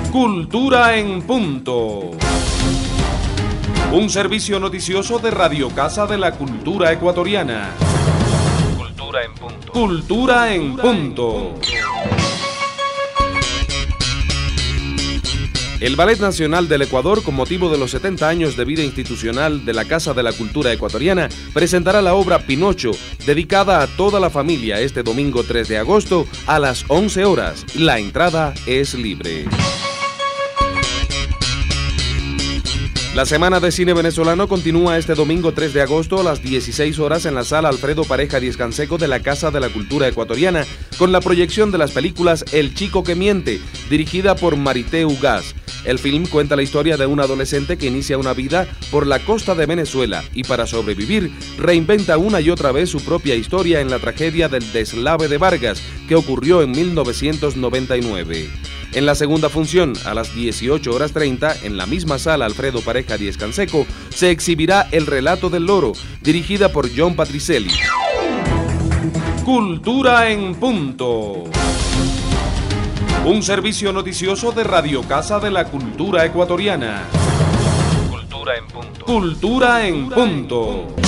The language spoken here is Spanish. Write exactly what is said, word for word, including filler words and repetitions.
Cultura en Punto. Un servicio noticioso de Radio Casa de la Cultura Ecuatoriana. Cultura en Punto. Cultura en Punto. El Ballet Nacional del Ecuador, con motivo de los setenta años de vida institucional de la Casa de la Cultura Ecuatoriana, presentará la obra Pinocho, dedicada a toda la familia, este domingo tres de agosto a las once horas. La entrada es libre. La Semana de Cine Venezolano continúa este domingo tres de agosto a las dieciséis horas en la Sala Alfredo Pareja Díez Canseco de la Casa de la Cultura Ecuatoriana, con la proyección de las películas El Chico que Miente, dirigida por Marité Ugaz. El film cuenta la historia de un adolescente que inicia una vida por la costa de Venezuela y, para sobrevivir, reinventa una y otra vez su propia historia en la tragedia del deslave de Vargas, que ocurrió en mil novecientos noventa y nueve. En la segunda función, a las dieciocho horas treinta, en la misma Sala Alfredo Pareja Díez Canseco, se exhibirá El Relato del Loro, dirigida por John Patricelli. Cultura en Punto. Un servicio noticioso de Radio Casa de la Cultura Ecuatoriana. Cultura en Punto. Cultura en Punto.